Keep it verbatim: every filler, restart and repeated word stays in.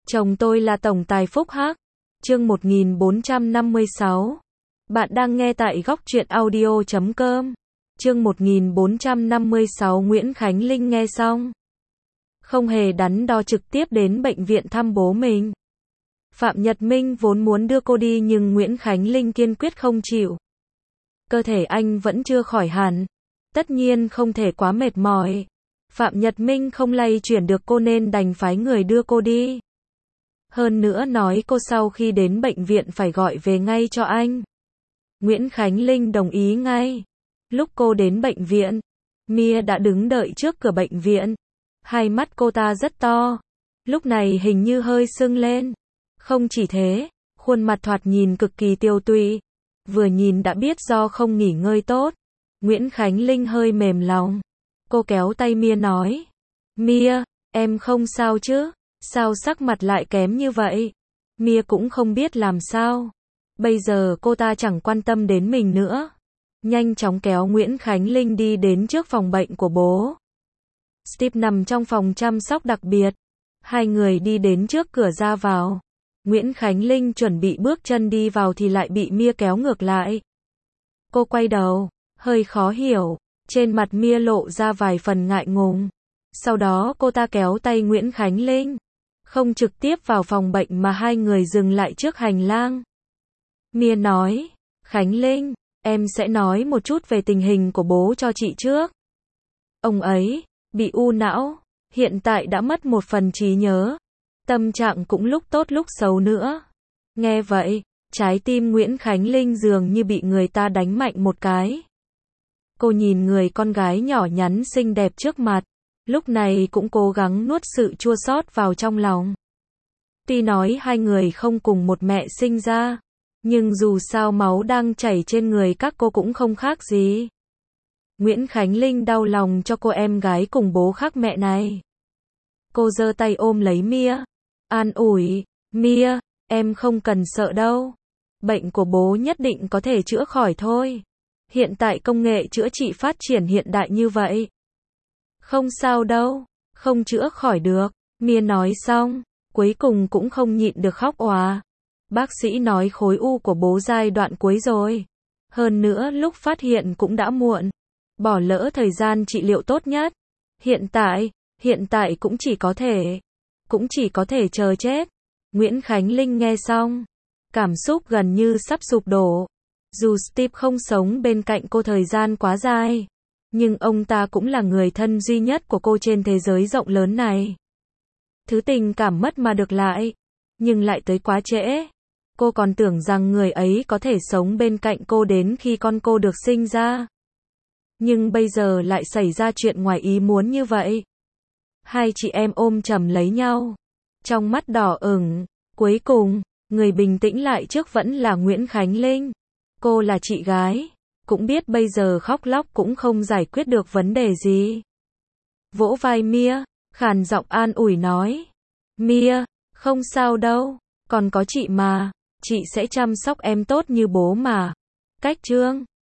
Chồng tôi là tổng tài Phúc Hắc. Chương một nghìn bốn trăm năm mươi sáu. Bạn đang nghe tại góc truyện audio chấm com. Chương một nghìn bốn trăm năm mươi sáu. Nguyễn Khánh Linh nghe xong, không hề đắn đo trực tiếp đến bệnh viện thăm bố mình. Phạm Nhật Minh vốn muốn đưa cô đi nhưng Nguyễn Khánh Linh kiên quyết không chịu. Cơ thể anh vẫn chưa khỏi hẳn, tất nhiên không thể quá mệt mỏi. Phạm Nhật Minh không lay chuyển được cô nên đành phái người đưa cô đi. Hơn nữa nói cô sau khi đến bệnh viện phải gọi về ngay cho anh. Nguyễn Khánh Linh đồng ý ngay. Lúc cô đến bệnh viện, Mia đã đứng đợi trước cửa bệnh viện. Hai mắt cô ta rất to, lúc này hình như hơi sưng lên. Không chỉ thế, khuôn mặt thoạt nhìn cực kỳ tiêu tụy, vừa nhìn đã biết do không nghỉ ngơi tốt. Nguyễn Khánh Linh hơi mềm lòng. Cô kéo tay Mia nói, Mia, em không sao chứ? Sao sắc mặt lại kém như vậy? Mia cũng không biết làm sao. Bây giờ cô ta chẳng quan tâm đến mình nữa. Nhanh chóng kéo Nguyễn Khánh Linh đi đến trước phòng bệnh của bố. Steve nằm trong phòng chăm sóc đặc biệt. Hai người đi đến trước cửa ra vào. Nguyễn Khánh Linh chuẩn bị bước chân đi vào thì lại bị Mia kéo ngược lại. Cô quay đầu, hơi khó hiểu. Trên mặt Mia lộ ra vài phần ngại ngùng. Sau đó cô ta kéo tay Nguyễn Khánh Linh, không trực tiếp vào phòng bệnh mà hai người dừng lại trước hành lang. Mia nói, Khánh Linh, em sẽ nói một chút về tình hình của bố cho chị trước. Ông ấy bị u não, hiện tại đã mất một phần trí nhớ, tâm trạng cũng lúc tốt lúc xấu nữa. Nghe vậy, trái tim Nguyễn Khánh Linh dường như bị người ta đánh mạnh một cái. Cô nhìn người con gái nhỏ nhắn xinh đẹp trước mặt, lúc này cũng cố gắng nuốt sự chua xót vào trong lòng. Tuy nói hai người không cùng một mẹ sinh ra, nhưng dù sao máu đang chảy trên người các cô cũng không khác gì. Nguyễn Khánh Linh đau lòng cho cô em gái cùng bố khác mẹ này. Cô giơ tay ôm lấy Mia, an ủi, Mia, em không cần sợ đâu. Bệnh của bố nhất định có thể chữa khỏi thôi. Hiện tại công nghệ chữa trị phát triển hiện đại như vậy. Không sao đâu, không chữa khỏi được. Mia nói xong, cuối cùng cũng không nhịn được khóc òa. Bác sĩ nói khối u của bố giai đoạn cuối rồi. Hơn nữa lúc phát hiện cũng đã muộn. Bỏ lỡ thời gian trị liệu tốt nhất. Hiện tại, hiện tại cũng chỉ có thể, cũng chỉ có thể chờ chết. Nguyễn Khánh Linh nghe xong, cảm xúc gần như sắp sụp đổ. Dù Steve không sống bên cạnh cô thời gian quá dài, nhưng ông ta cũng là người thân duy nhất của cô trên thế giới rộng lớn này. Thứ tình cảm mất mà được lại, nhưng lại tới quá trễ. Cô còn tưởng rằng người ấy có thể sống bên cạnh cô đến khi con cô được sinh ra. Nhưng bây giờ lại xảy ra chuyện ngoài ý muốn như vậy. Hai chị em ôm chầm lấy nhau, trong mắt đỏ ửng. Cuối cùng, người bình tĩnh lại trước vẫn là Nguyễn Khánh Linh. Cô là chị gái, cũng biết bây giờ khóc lóc cũng không giải quyết được vấn đề gì. Vỗ vai Mia, khàn giọng an ủi nói, Mia, không sao đâu, còn có chị mà, chị sẽ chăm sóc em tốt như bố mà. Cách Trương,